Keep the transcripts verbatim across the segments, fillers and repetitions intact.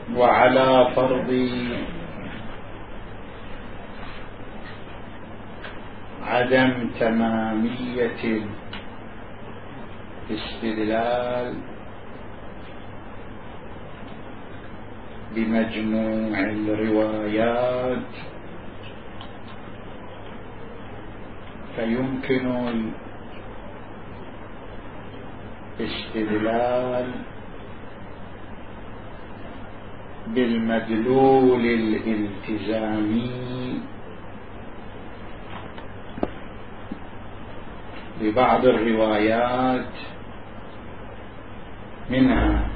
وعلى فرض عدم تمامية الاستدلال بمجموع الروايات فيمكن الاستدلال بالمدلول الالتزامي ببعض الروايات، منها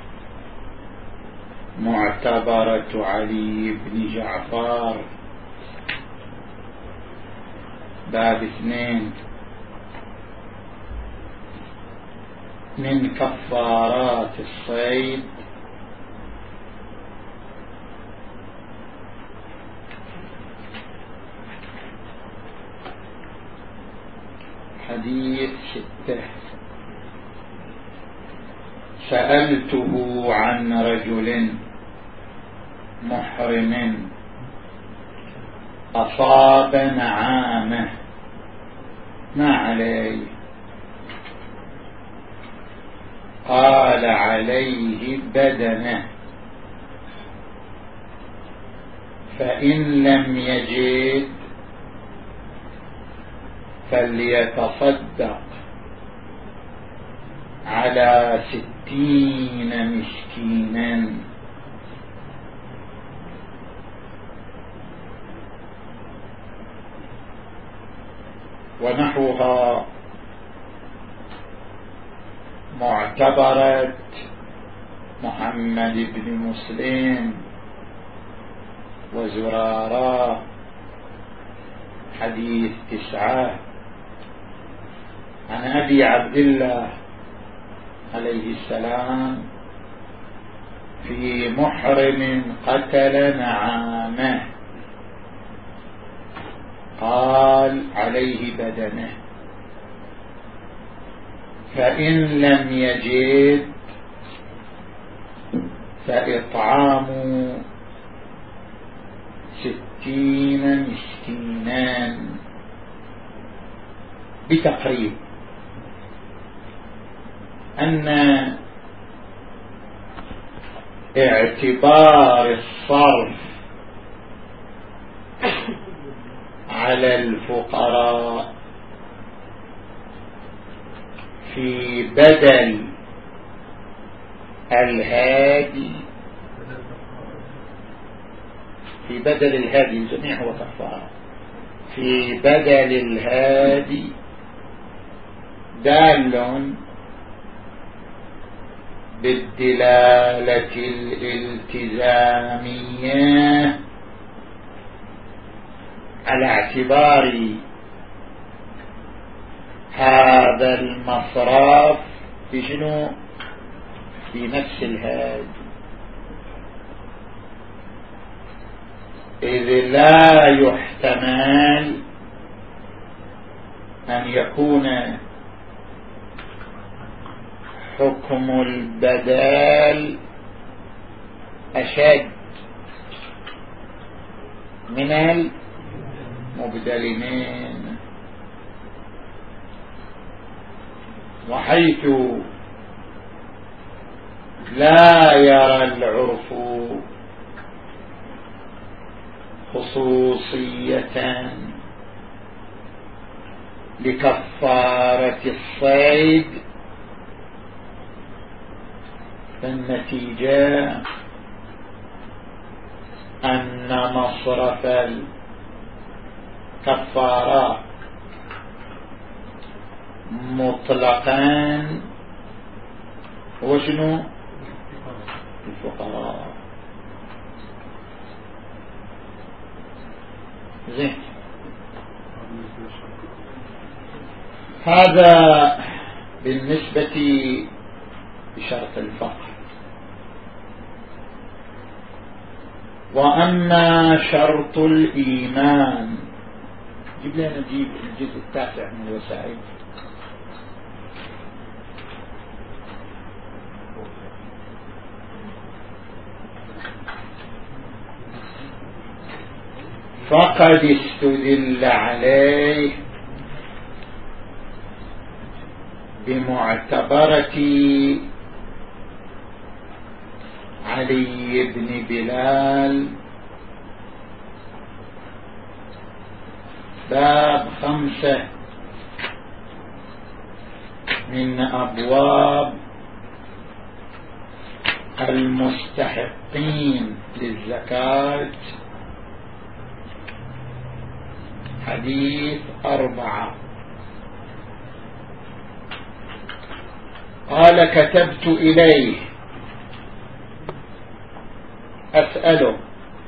معتبرة علي بن جعفر باب اثنين من كفارات الصيد حديث ستة: سألته عن رجل محرم أصاب نعامه ما عليه؟ قال عليه بدنه، فإن لم يجد فليتصدق على ستين مسكينا. ونحوها معتبرة محمد بن مسلم وزرارة حديث تسعة عن أبي عبد الله عليه السلام في محرم قتل نعامه قال عليه بدنه، فإن لم يجد فإطعام ستين مسكينا، بتقريب أن اعتبار الصرف على الفقراء في بدل الهادي في بدل الهادي الجميع هو كفارة في بدل الهادي دال بالدلالة الالتزامية على اعتبار هذا المصرف في شنو؟ في نفس الهادي، إذ لا يحتمل أن يكون حكم البدال أشد من المبدلين، وحيث لا يرى العرف خصوصية لكفارة الصيد، فالنتيجة أن مصرف الكفارة مطلقا هو شنو؟ الفقراء. زين، هذا بالنسبة لشرط الفقر. وأما شرط الإيمان، جيب لنا نجيب الجزء التاسع من الوسائل. فقد استدل عليه بمعتبرة علي بن بلال باب خمسة من أبواب المستحقين للزكاة، حديث أربعة. قال: كتبت إليه أسأله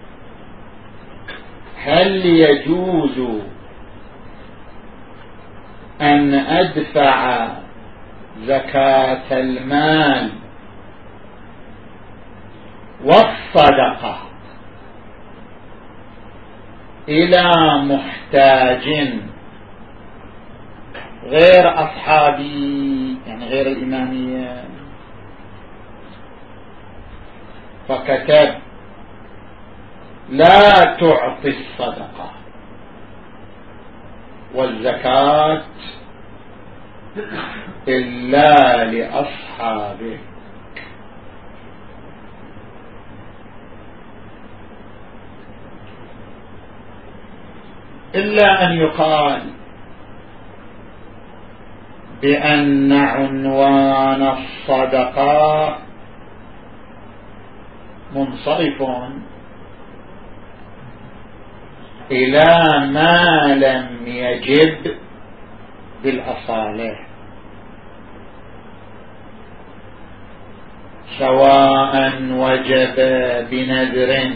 هل يجوز أن أدفع زكاة المال والصدقة إلى محتاج غير أصحابي، يعني غير الإمامية؟ فكتب: لا تعطي الصدقة والزكاة إلا لأصحابه. إلا أن يقال بأن عنوان الصدقة منصرف إلى ما لم يجب بالأصالة، سواء وجب بنذر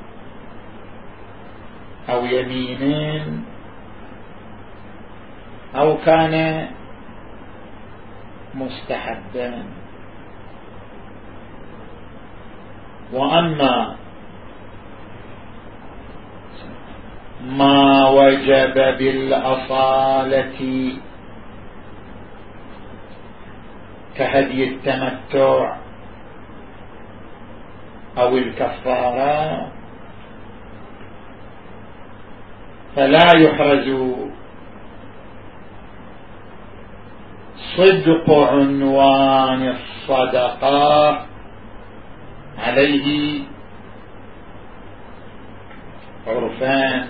أو يمين أو كان مستحبا. وأما ما وجب بالأصالة كهدي التمتع أو الكفارة فلا يحرز صدق عنوان الصدقة عليه عرفان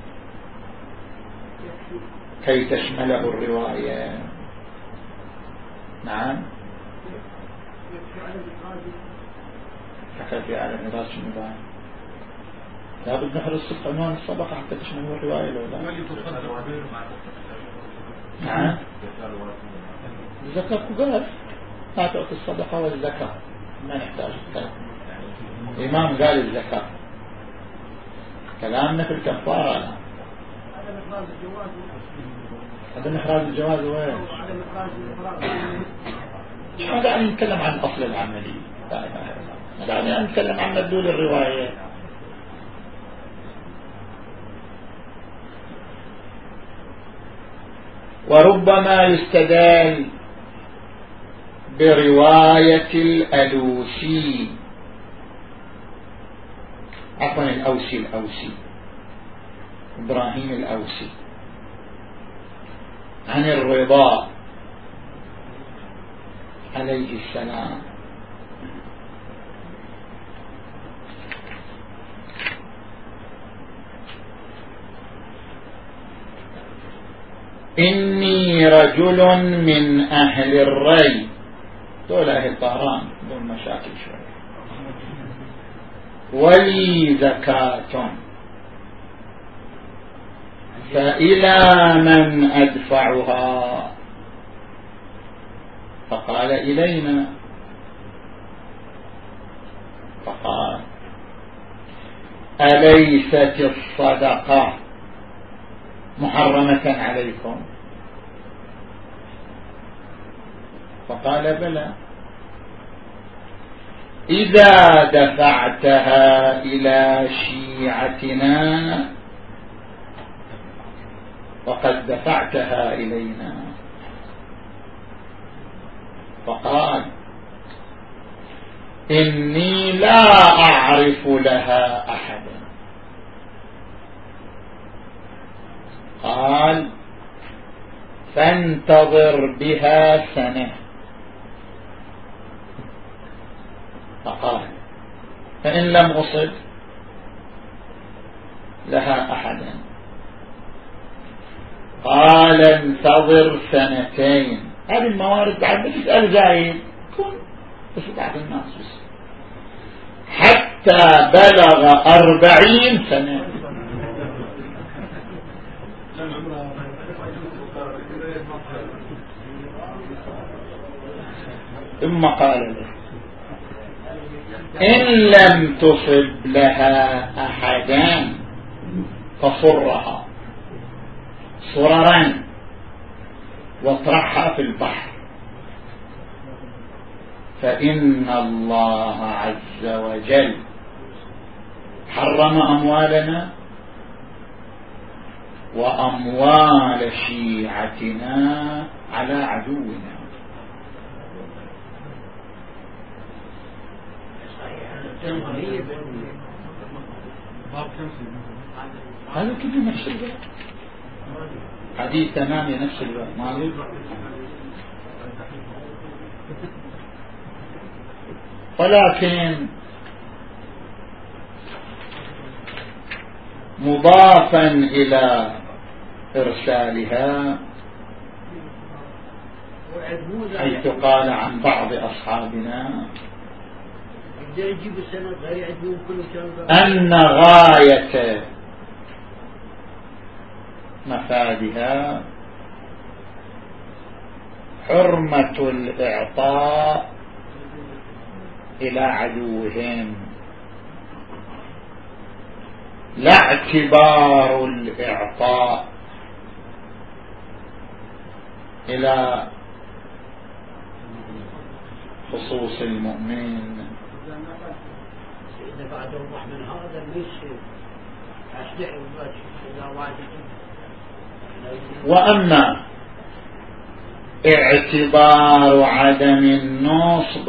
كي تشمله الرواية. نعم، تكفي على الناس شنو؟ لابد نحرز صدق عنوان الصدقة حتى تشمله الرواية لو لا. نعم، الزكاة كبار، لا تعطي الصدقة والزكاة، ما نحتاج الكلام. الإمام قال الزكاة، كلامنا في الكفارة لا. عدم إخراج الجواز وين؟ هذا يعني نتكلم عن أصل العملي، هذا يعني نتكلم عن مدلول الرواية. وربما يستدل برواية الألوسي، عفوا الأوسي الأوسي إبراهيم الأوسي عن الرضا عليه السلام إني رجل من أهل الري، دول أهل طهران دول مشاكل شوية، ولي زكاة فإلى من أدفعها؟ فقال إلينا. فقال: أليست الصدقة محرمة عليكم؟ فقال: بلى. إذا دفعتها إلى شيعتنا وقد دفعتها إلينا. فقال: إني لا أعرف لها أحدا. قال فانتظر بها سنة. فقال فإن لم أصب لها أحدا قال انتظر سنتين. هذه الموارد بعد تسأل زايد كن بس بعد الناس بس حتى بلغ أربعين سنة. ثم قال له إن لم تصب لها أحدا فصرها صررا واطرحها في البحر فإن الله عز وجل حرم أموالنا وأموال شيعتنا على عدونا. هذا كله نفس الوقت حديث ثمانية نفس الوقت ماضي. ولكن مضافا إلى إرسالها حيث قال عن بعض أصحابنا أن غاية مفادها حرمة الإعطاء إلى عدوهم لا اعتبار الإعطاء إلى خصوص المؤمن. إذا بعد الروح من هذا ليش أشدع إذا واجد. وأما اعتبار عدم النصب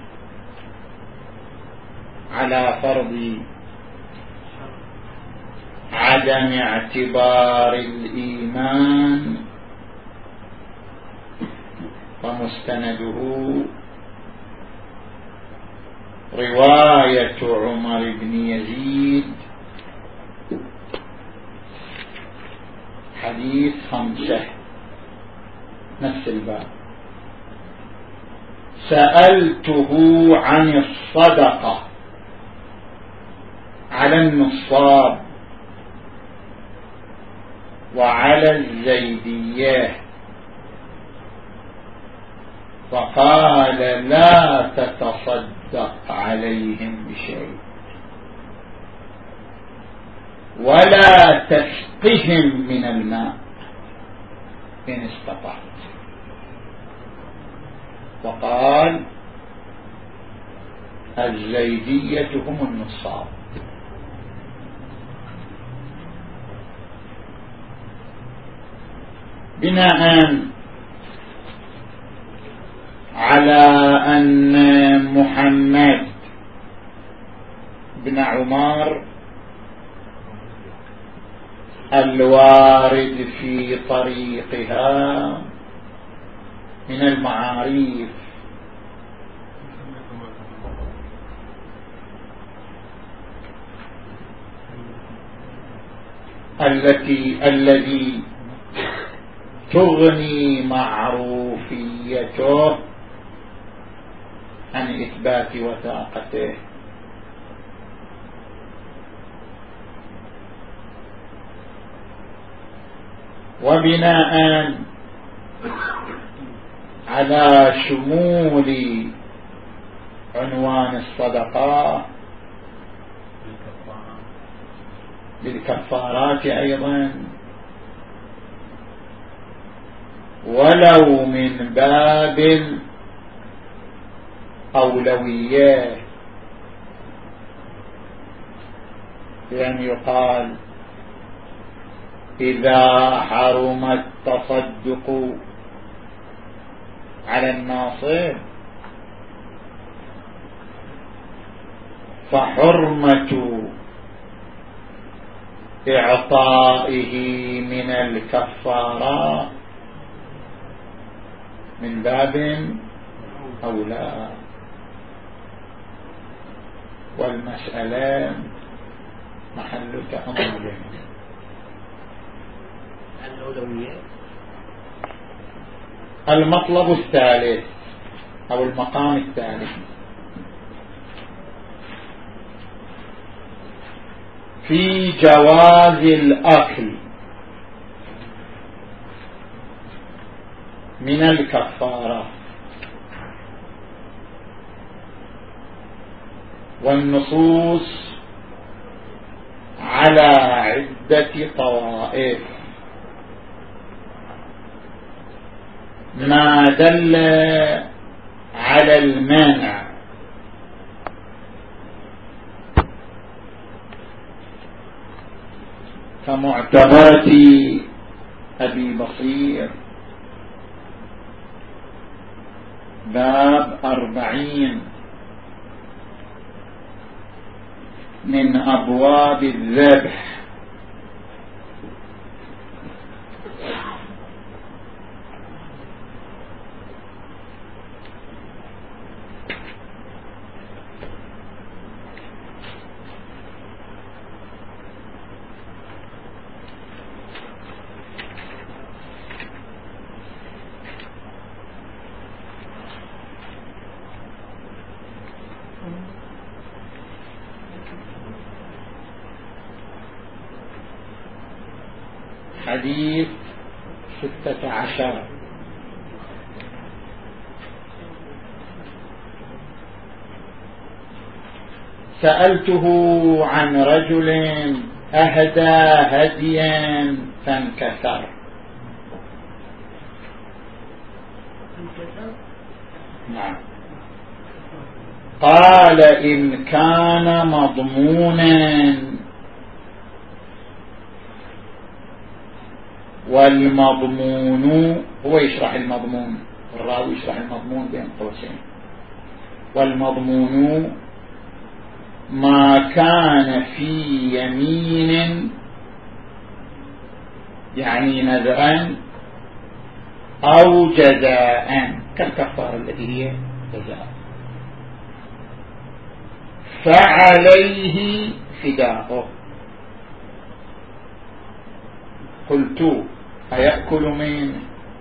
على فرض عدم اعتبار الإيمان فمستنده رواية عمر بن يزيد حديث خمسة نفس الباب سألته عن الصدقة على النصاب وعلى الزيدية فقال لا تتصدق عليهم بشيء ولا تسقهم من الماء إن استطعت. وقال الزيدية هم النصاب. بناء على أن محمد بن عمر الوارد في طريقها من المعاريف التي الذي تغني معروفيته عن إثبات وثاقته. وبناء على شمول عنوان الصدقة بالكفارات أيضا ولو من باب الأولوية بأن يقال إذا حرم التصدق على الناصب فحرمة إعطائه من الكفارة من باب أولى، والمسألة محل تأمل. الأولوية المطلب الثالث أو المقام الثالث في جواز الأكل من الكفارة، والنصوص على عدة طوائف، ما دل على المانع كمعتبرة أبي بصير باب أربعين من أبواب الذبح، حديث ستة عشر. سألته عن رجل أهدى هديا فانكسر. نعم. قال إن كان مضمونا، والمضمون هو يشرح المضمون، الراوي يشرح المضمون بين قوسين، والمضمون ما كان في يمين يعني نذرا أو جزاء كالكفارة التي هي جزاء، فعليه فداءه. قلت أيأكل منه؟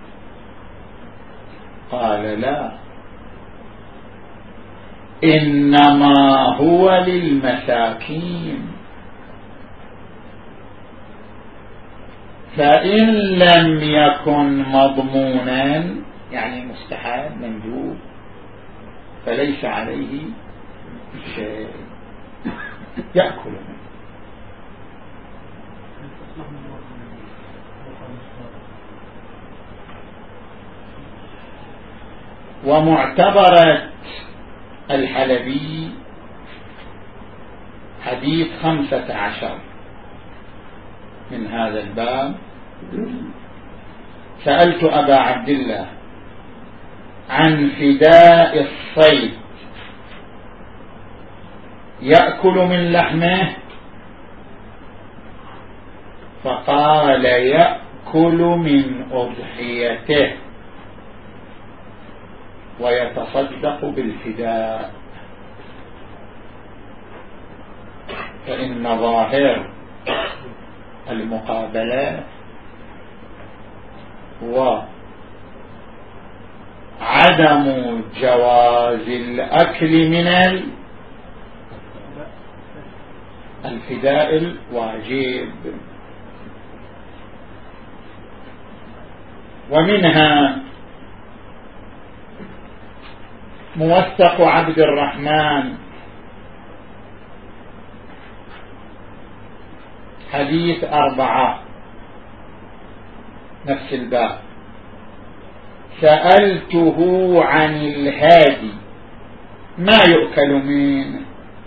قال لا، إنما هو للمساكين، فإن لم يكن مضمونا يعني مستحب مندوب فليس عليه شيء، يأكل منه. ومعتبرة الحلبي حديث خمسة عشر من هذا الباب. سألت أبا عبد الله عن فداء الصيد، يأكل من لحمه؟ فقال يأكل من أضحيته ويتصدق بالفداء، فإن ظاهر المقابلة هو عدم جواز الأكل من الفداء الواجب. ومنها موثق عبد الرحمن حديث أربعة نفس الباب. سألته عن الهادي ما يؤكل منه؟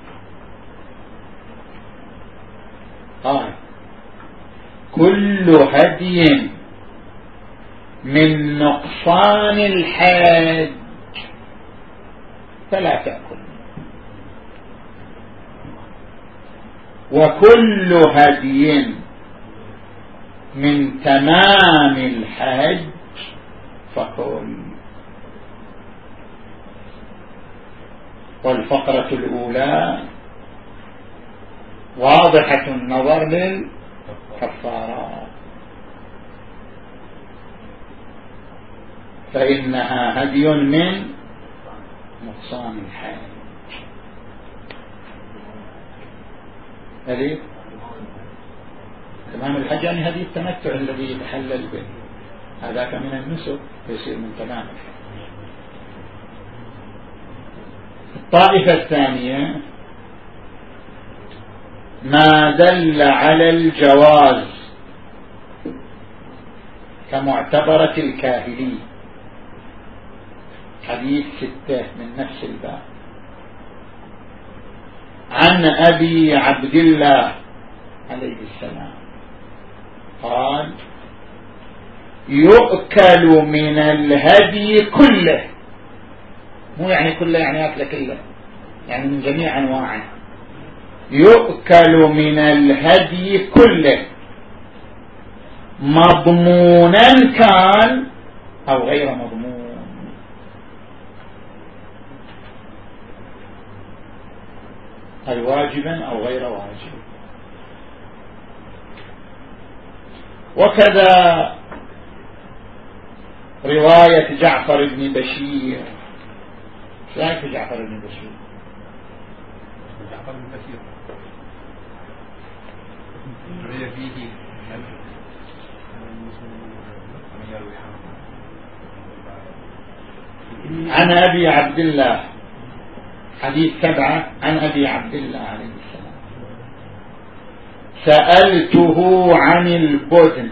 قال كل هدي من نقصان الحاج فلا تأكل، وكل هدي من تمام الحج فكل. والفقرة الأولى واضحة النظر للكفارات، فإنها هدي من نقصان الحج. هذه تمام الحج يعني هدي التمتع الذي يتحلل به، هذاك من النسك يصير من تمام الحج. الطائفة الثانية ما دل على الجواز كمعتبرة الكاهلي، حديث ستة من نفس الباب، عن أبي عبد الله عليه السلام قال: يؤكل من الهدي كله، مو يعني كله يعني يأكل كله، يعني من جميع أنواعه. يؤكل من الهدي كله مضمونا كان أو غير مضمون. أي واجبا أو غير واجب. وكذا رواية جعفر بن بشير. شايف جعفر بن بشير؟ جعفر بن بشير رواية فيه عن أبي عبد الله، حديث سبعة عن أبي عبد الله عليه السلام: سألته عن البدن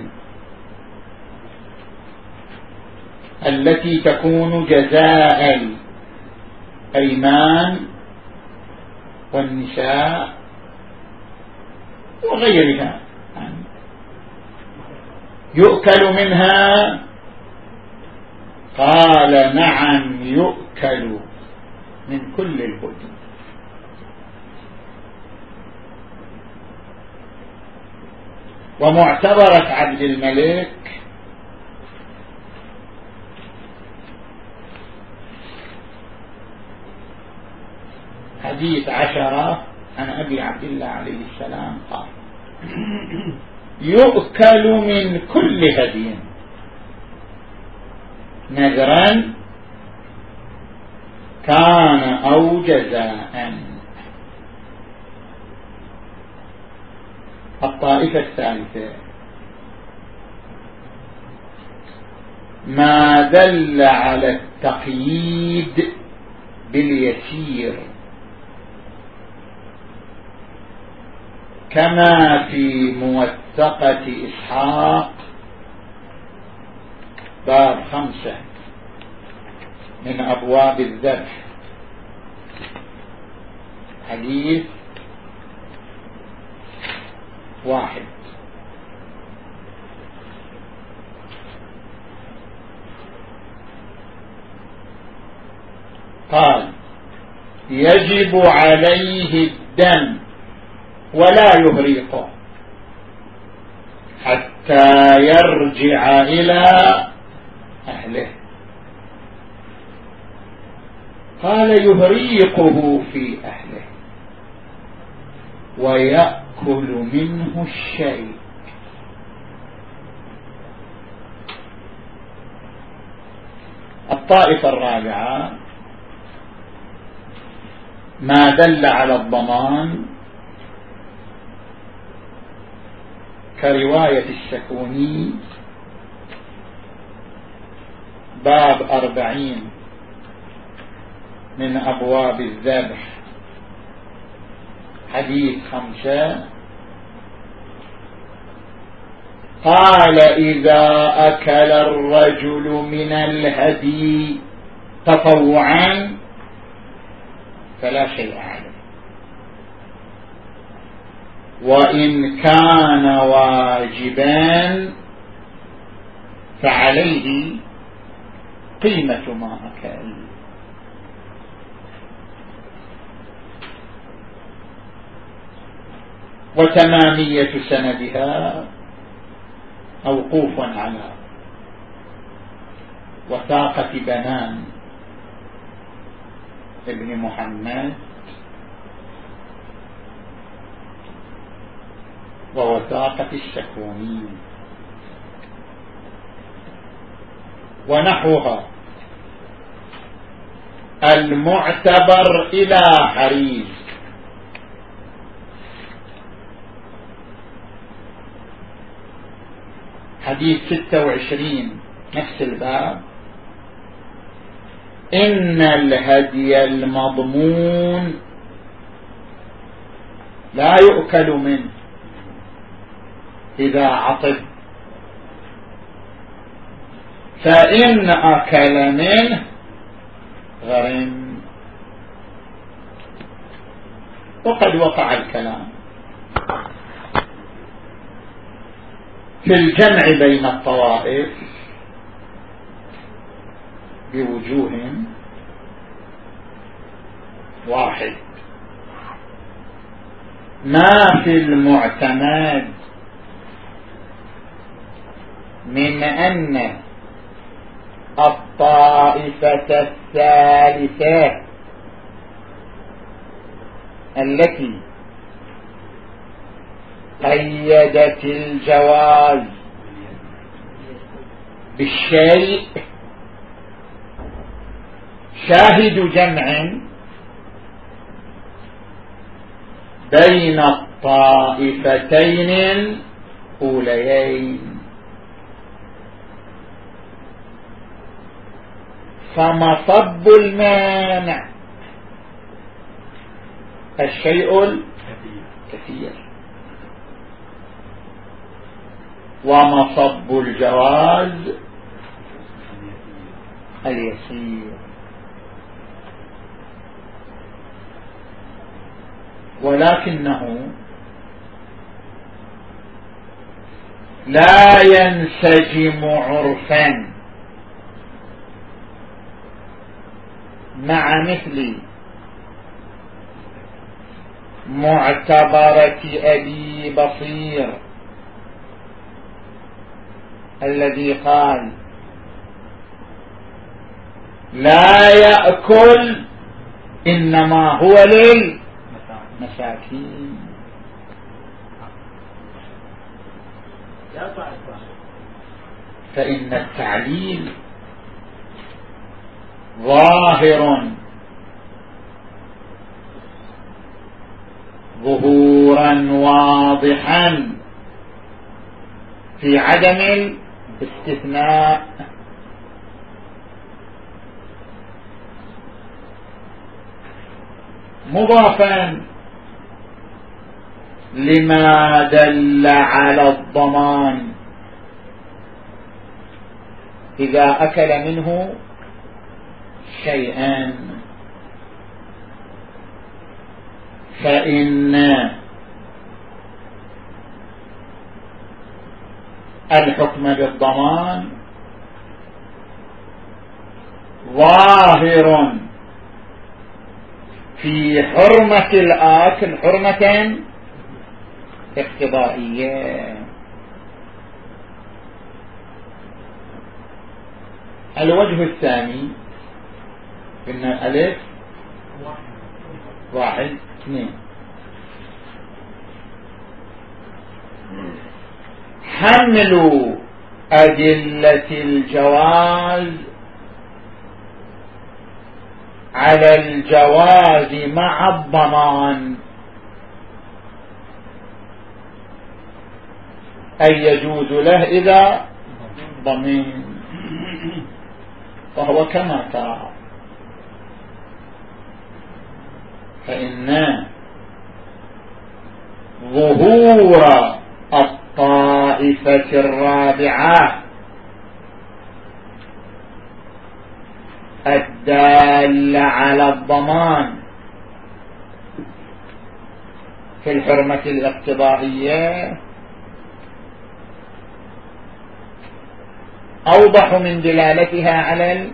التي تكون جزاء الأيمان والنساء وغيرها، يؤكل منها؟ قال: نعم، يؤكل من كل البدن. ومعتبرة عبد الملك حديث عشرة عن أبي عبد الله عليه السلام قال: يؤكل من كل هدي نذرا كان أو جزاء. الطائفة الثالثة ما دل على التقييد باليسير، كما في موثقة إسحاق باب خمسة من أبواب الذبح، حديث واحد: قال: يجب عليه الدم ولا يهريقه حتى يرجع إلى أهله. قال: يهريقه في أهله ويأكل منه الشيء. الطائفة الرابعة ما دل على الضمان، كرواية السكوني باب أربعين من أبواب الذبح، حديث خمسة: قال: إذا أكل الرجل من الهدي تطوعا فلا شيء عليه، وإن كان واجبا فعليه قيمة ما أكل. وتمامية سندها موقوف على وثاقة بنان ابن محمد ووثاقة الشكوني ونحوها المعتبر إلى حريز حديث ستة وعشرين نفس الباب إن الهدي المضمون لا يؤكل منه إذا عطب فإن أكل منه غرم. وقد وقع الكلام في الجمع بين الطوائف بوجوه واحد. ما في المعتمد من أن الطائفة الثالثة التي قيدت الجواز بالشيء شاهد جمع بين الطائفتين الأوليين، فمصب المانع الشيء الكثير ومصب الجواز اليسير. ولكنه لا ينسجم عرفا مع مثل معتبرة أبي بصير الذي قال لا يأكل إنما هو للمساكين. فإن التعليل ظاهر ظهورا واضحا في عدم الاستثناء، مضافا لما دل على الضمان إذا أكل منه شيئا، فإن الحكم بالضمان ظاهر في حرمة الآكل حرمة اقتضائية. الوجه الثاني إن ألف واحد اثنين حمل أدلة الجواز على الجواز مع الضمان، أي يجوز له إذا ضمين، فهو كما ترى. فإن ظهور الطائفة الرابعة الدال على الضمان في الحرمة الاقتضائية أوضح من دلالتها على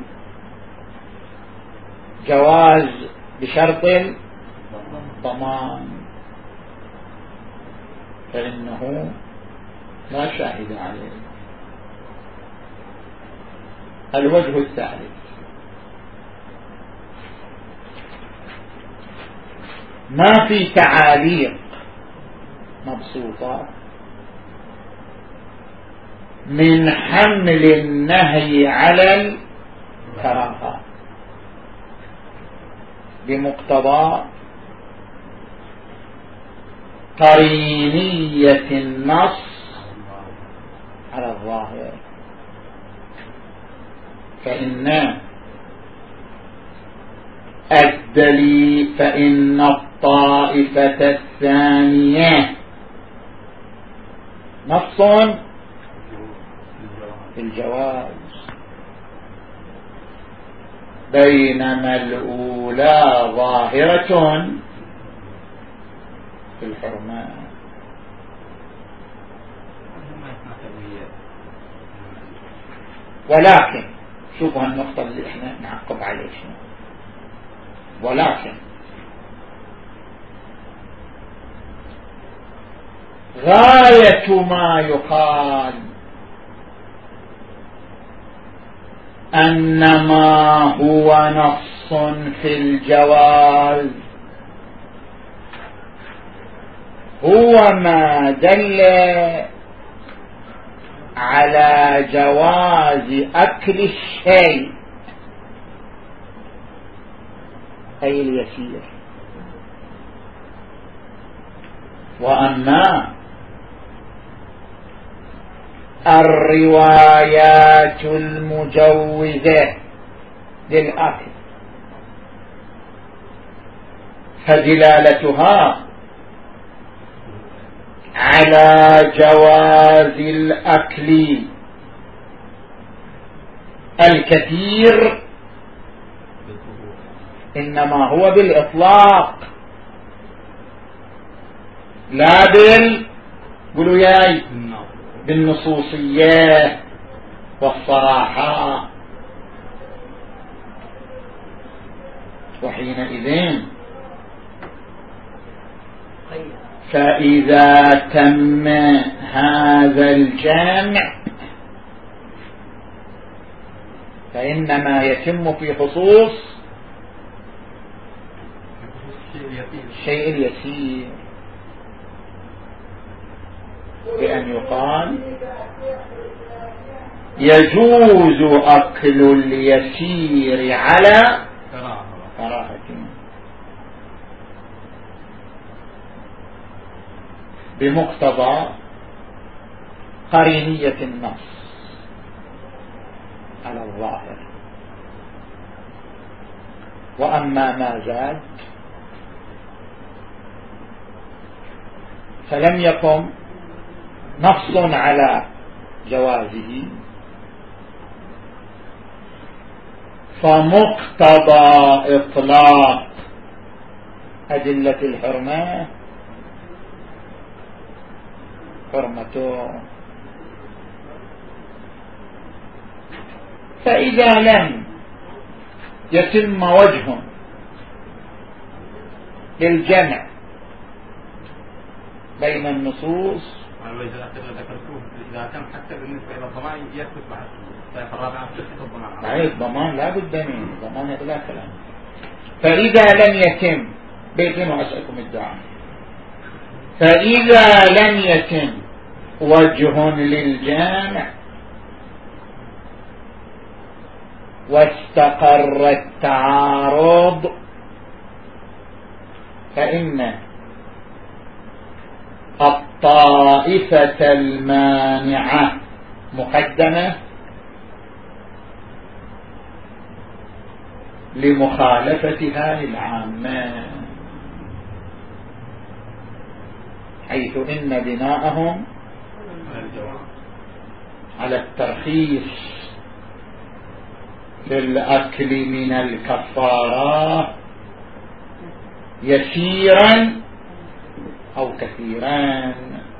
الجواز بشرط الضمان، فإنه لا شاهد عليه. الوجه الثالث: ما في تعاليق مبسوطة من حمل النهي على الكراهة بمقتضى قرينية النص على الظاهر. فإن الدليل فإن الطائفة الثانية نص في الجواز، بينما الأولى ظاهرة في الحرمات. ولكن شوفوا النقطة اللي احنا نعقب عليها شنو. ولكن غاية ما يقال أن ما هو نص في الجواز هو ما دل على جواز أكل الشيء أي اليسير. وأما الروايات المجوزة للأكل فدلالتها على جواز الأكل الكثير إنما هو بالإطلاق لا بال قولوا ياي بالنصوصية والصراحة. وحينئذ فإذا تم هذا الجمع فإنما يتم في خصوص الشيء اليسير، بأن يقال يجوز أكل اليسير على كراهة بمقتضى قرينية النص على الظاهر. وأما ما زاد فلم يقم نص على جوازه، فمقتضى إطلاق أدلة الحرمة حرمته. فإذا لم يتم وجه للجمع بين النصوص إذا كان حتى بالنسبة إلى الضمان يثبت بعد الطائفة الرابعة تصحيح الضمان. بعد الضمان لا بد منه، الضمان لا كلام. فإذا لم يتم بيتين وأسألكم الدعاء، فإذا لم يتم وجه للجامع واستقر التعارض فإن الطائفة المانعة مقدمة لمخالفتها للعامة، حيث إن بناءهم على الترخيص للأكل من الكفارة يسيرا أو كثيرا.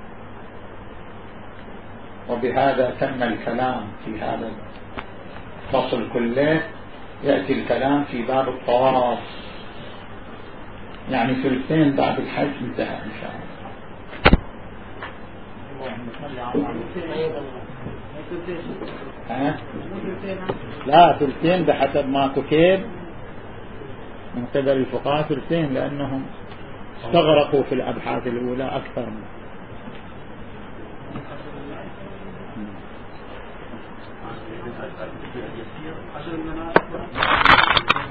وبهذا تم الكلام في هذا الفصل كله. يأتي الكلام في باب الطواف، يعني ثلثين بعد الحج انتهى إن شاء الله. ها؟ لا ثلثين بحسب ما كتب من قبل الفقهاء ثلثين، لأنهم استغرقوا في الأبحاث الأولى أكثر من عشر